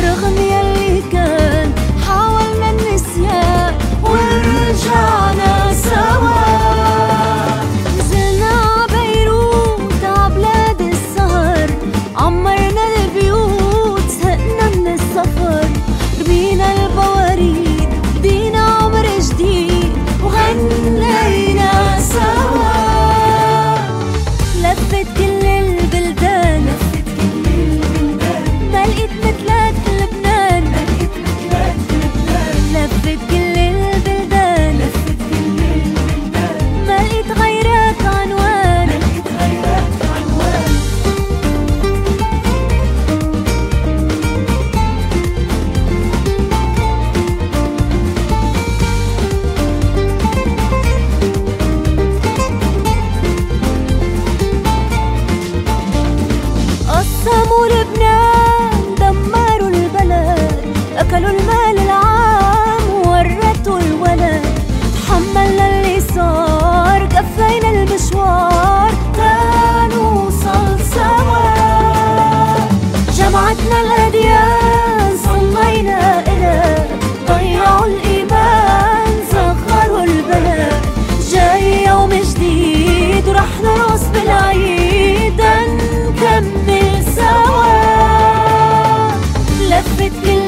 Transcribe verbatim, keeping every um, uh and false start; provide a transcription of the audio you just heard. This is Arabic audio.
رغم يلي كان حاولنا النسيان ورجعنا سوا. نزلنا ع بيروت ع بلاد السهر، عمرنا البيوت زهقنا من السفر، رمينا البواريد بدينا عمر جديد وغنينا سوا. لفت كل البلدان ما لقيت مثلك لبنان، لفت كل البلدان ما لقيت غيرك عنوان. قسموا لبنان، دمروا البلد، أكلوا المال العام وورثوا الولد. تحملنا اللي صار، كفينا المشوار تنوصل سوا. جمعتنا الأديان صلينا إلها، ضيعوا الإيمان صغروا البلد. جاي يوم جديد ورح نرقص بالعيد، نكمل سوا. لفت كل